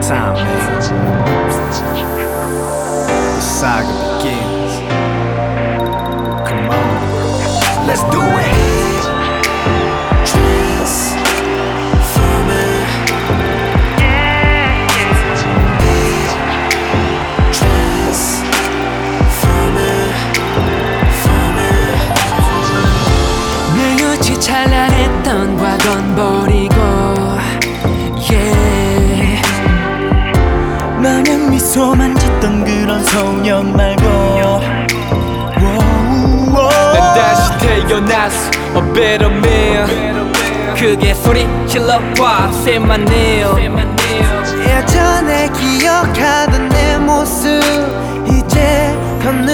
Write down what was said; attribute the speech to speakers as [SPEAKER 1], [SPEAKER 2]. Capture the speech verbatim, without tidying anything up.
[SPEAKER 1] time, man. The saga begins. Come on, let's do it.
[SPEAKER 2] 찬란했던 과거는 버리고 yeah.
[SPEAKER 3] 마냥 미소만 짓던 그런 소년 말고
[SPEAKER 4] 난 다시 태어났어 A better man 크게 소리 질러봐 Say my name
[SPEAKER 2] 예전에 기억하던 내 모습 이제 걷는